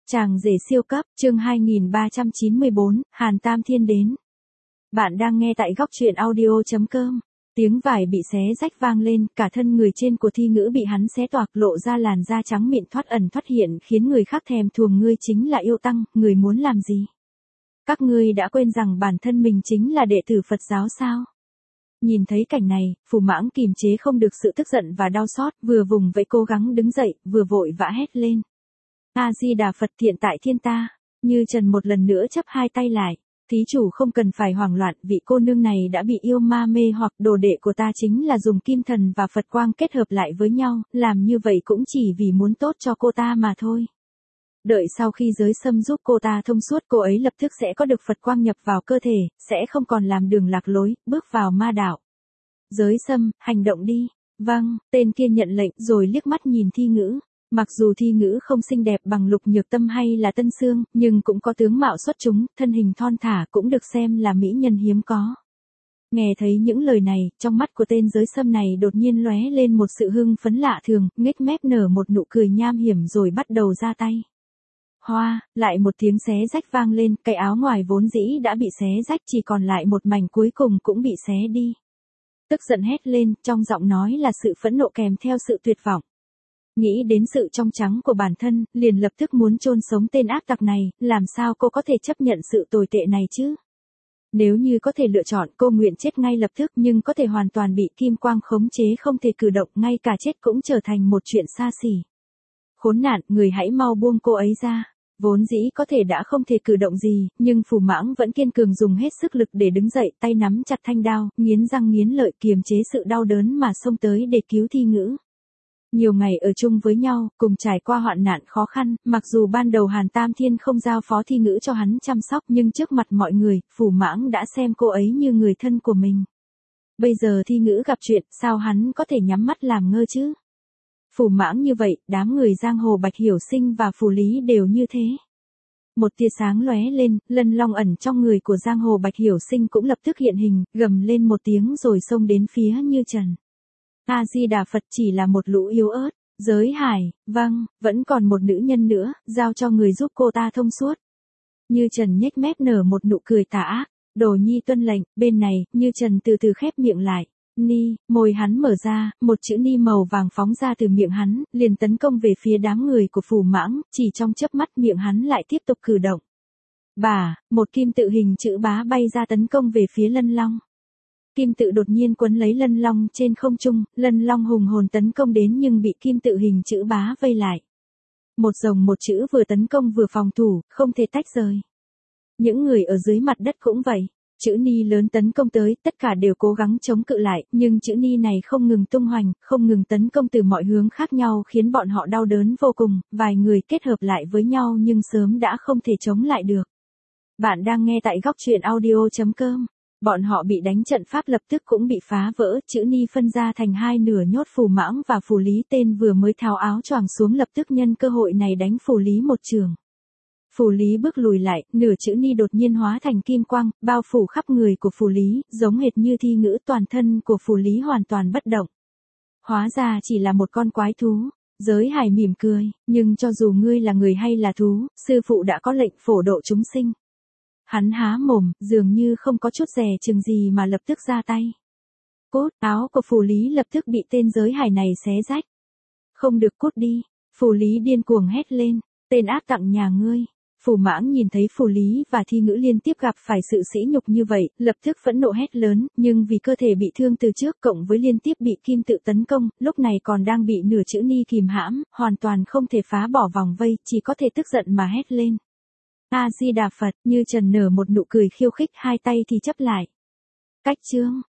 Chàng rể siêu cấp, chương 2394, Hàn Tam Thiên đến. Bạn đang nghe tại góc truyện audio.com. Tiếng vải bị xé rách vang lên, cả thân người trên của Thi Ngữ bị hắn xé toạc, lộ ra làn da trắng mịn thoát ẩn thoát hiện, khiến người khác thèm thuồng. Ngươi chính là yêu tăng, người muốn làm gì? Các ngươi đã quên rằng bản thân mình chính là đệ tử Phật giáo sao? Nhìn thấy cảnh này, Phù Mãng kìm chế không được sự tức giận và đau xót, vừa vùng vẫy cố gắng đứng dậy, vừa vội vã hét lên. A-di-đà Phật, thiện tại thiên ta. Như Trần một lần nữa chắp hai tay lại. Thí chủ không cần phải hoảng loạn, vị cô nương này đã bị yêu ma mê hoặc. Đồ đệ của ta chính là dùng kim thần và Phật quang kết hợp lại với nhau, làm như vậy cũng chỉ vì muốn tốt cho cô ta mà thôi. Đợi sau khi giới sâm giúp cô ta thông suốt, cô ấy lập tức sẽ có được Phật quang nhập vào cơ thể, sẽ không còn làm đường lạc lối, bước vào ma đạo. Giới sâm, hành động đi. Vâng, tên kia nhận lệnh rồi liếc mắt nhìn Thi Ngữ. Mặc dù Thi Ngữ không xinh đẹp bằng Lục Nhược Tâm hay là Tân Sương, nhưng cũng có tướng mạo xuất chúng, thân hình thon thả, cũng được xem là mỹ nhân hiếm có. Nghe thấy những lời này, trong mắt của tên giới sâm này đột nhiên lóe lên một sự hưng phấn lạ thường, nhếch mép nở một nụ cười nham hiểm rồi bắt đầu ra tay. Hoa, lại một tiếng xé rách vang lên, cái áo ngoài vốn dĩ đã bị xé rách, chỉ còn lại một mảnh cuối cùng cũng bị xé đi. Tức giận hét lên, trong giọng nói là sự phẫn nộ kèm theo sự tuyệt vọng. Nghĩ đến sự trong trắng của bản thân, liền lập tức muốn chôn sống tên ác tặc này, làm sao cô có thể chấp nhận sự tồi tệ này chứ? Nếu như có thể lựa chọn, cô nguyện chết ngay lập tức, nhưng có thể hoàn toàn bị kim quang khống chế không thể cử động, ngay cả chết cũng trở thành một chuyện xa xỉ. Khốn nạn, người hãy mau buông cô ấy ra. Vốn dĩ có thể đã không thể cử động gì, nhưng Phù Mãng vẫn kiên cường dùng hết sức lực để đứng dậy, tay nắm chặt thanh đao, nghiến răng nghiến lợi kiềm chế sự đau đớn mà xông tới để cứu Thi Ngữ. Nhiều ngày ở chung với nhau, cùng trải qua hoạn nạn khó khăn, mặc dù ban đầu Hàn Tam Thiên không giao phó Thi Ngữ cho hắn chăm sóc, nhưng trước mặt mọi người, Phù Mãng đã xem cô ấy như người thân của mình. Bây giờ Thi Ngữ gặp chuyện, sao hắn có thể nhắm mắt làm ngơ chứ? Phù Mãng như vậy, đám người giang hồ Bạch Hiểu Sinh và Phù Lý đều như thế. Một tia sáng lóe lên, Lân Long ẩn trong người của giang hồ Bạch Hiểu Sinh cũng lập tức hiện hình, gầm lên một tiếng rồi xông đến phía Như Trần. A-di-đà Phật, chỉ là một lũ yếu ớt. Giới Hải, vâng, vẫn còn một nữ nhân nữa, giao cho người giúp cô ta thông suốt. Như Trần nhếch mép nở một nụ cười tà ác. Đồ nhi tuân lệnh. Bên này, Như Trần từ từ khép miệng lại. Ni, môi hắn mở ra, một chữ ni màu vàng phóng ra từ miệng hắn, liền tấn công về phía đám người của Phù Mãng, chỉ trong chớp mắt miệng hắn lại tiếp tục cử động. Bà, một kim tự hình chữ bá bay ra tấn công về phía Lân Long. Kim tự đột nhiên quấn lấy Lân Long trên không trung, Lân Long hùng hồn tấn công đến nhưng bị kim tự hình chữ bá vây lại. Một rồng một chữ vừa tấn công vừa phòng thủ, không thể tách rời. Những người ở dưới mặt đất cũng vậy. Chữ ni lớn tấn công tới, tất cả đều cố gắng chống cự lại, nhưng chữ ni này không ngừng tung hoành, không ngừng tấn công từ mọi hướng khác nhau khiến bọn họ đau đớn vô cùng, vài người kết hợp lại với nhau nhưng sớm đã không thể chống lại được. Bạn đang nghe tại góc truyện audio.com. Bọn họ bị đánh trận pháp lập tức cũng bị phá vỡ, chữ ni phân ra thành hai nửa nhốt Phù Mãng và Phù Lý. Tên vừa mới tháo áo choàng xuống lập tức nhân cơ hội này đánh Phù Lý một chưởng. Phù Lý bước lùi lại, nửa chữ ni đột nhiên hóa thành kim quang, bao phủ khắp người của Phù Lý, giống hệt như Thi Ngữ. Toàn thân của Phù Lý hoàn toàn bất động. Hóa ra chỉ là một con quái thú. Giới Hải mỉm cười, nhưng cho dù ngươi là người hay là thú, sư phụ đã có lệnh phổ độ chúng sinh. Hắn há mồm, dường như không có chút dè chừng gì mà lập tức ra tay. Cút, áo của Phù Lý lập tức bị tên Giới Hải này xé rách. Không được, cút đi. Phù Lý điên cuồng hét lên, tên ác tặc nhà ngươi. Phù Mãng nhìn thấy Phù Lý và Thi Ngữ liên tiếp gặp phải sự sỉ nhục như vậy, lập tức phẫn nộ hét lớn, nhưng vì cơ thể bị thương từ trước cộng với liên tiếp bị kim tự tấn công, lúc này còn đang bị nửa chữ ni kìm hãm, hoàn toàn không thể phá bỏ vòng vây, chỉ có thể tức giận mà hét lên. A-di-đà Phật, Như Trần nở một nụ cười khiêu khích, hai tay thì chấp lại. Cách chương.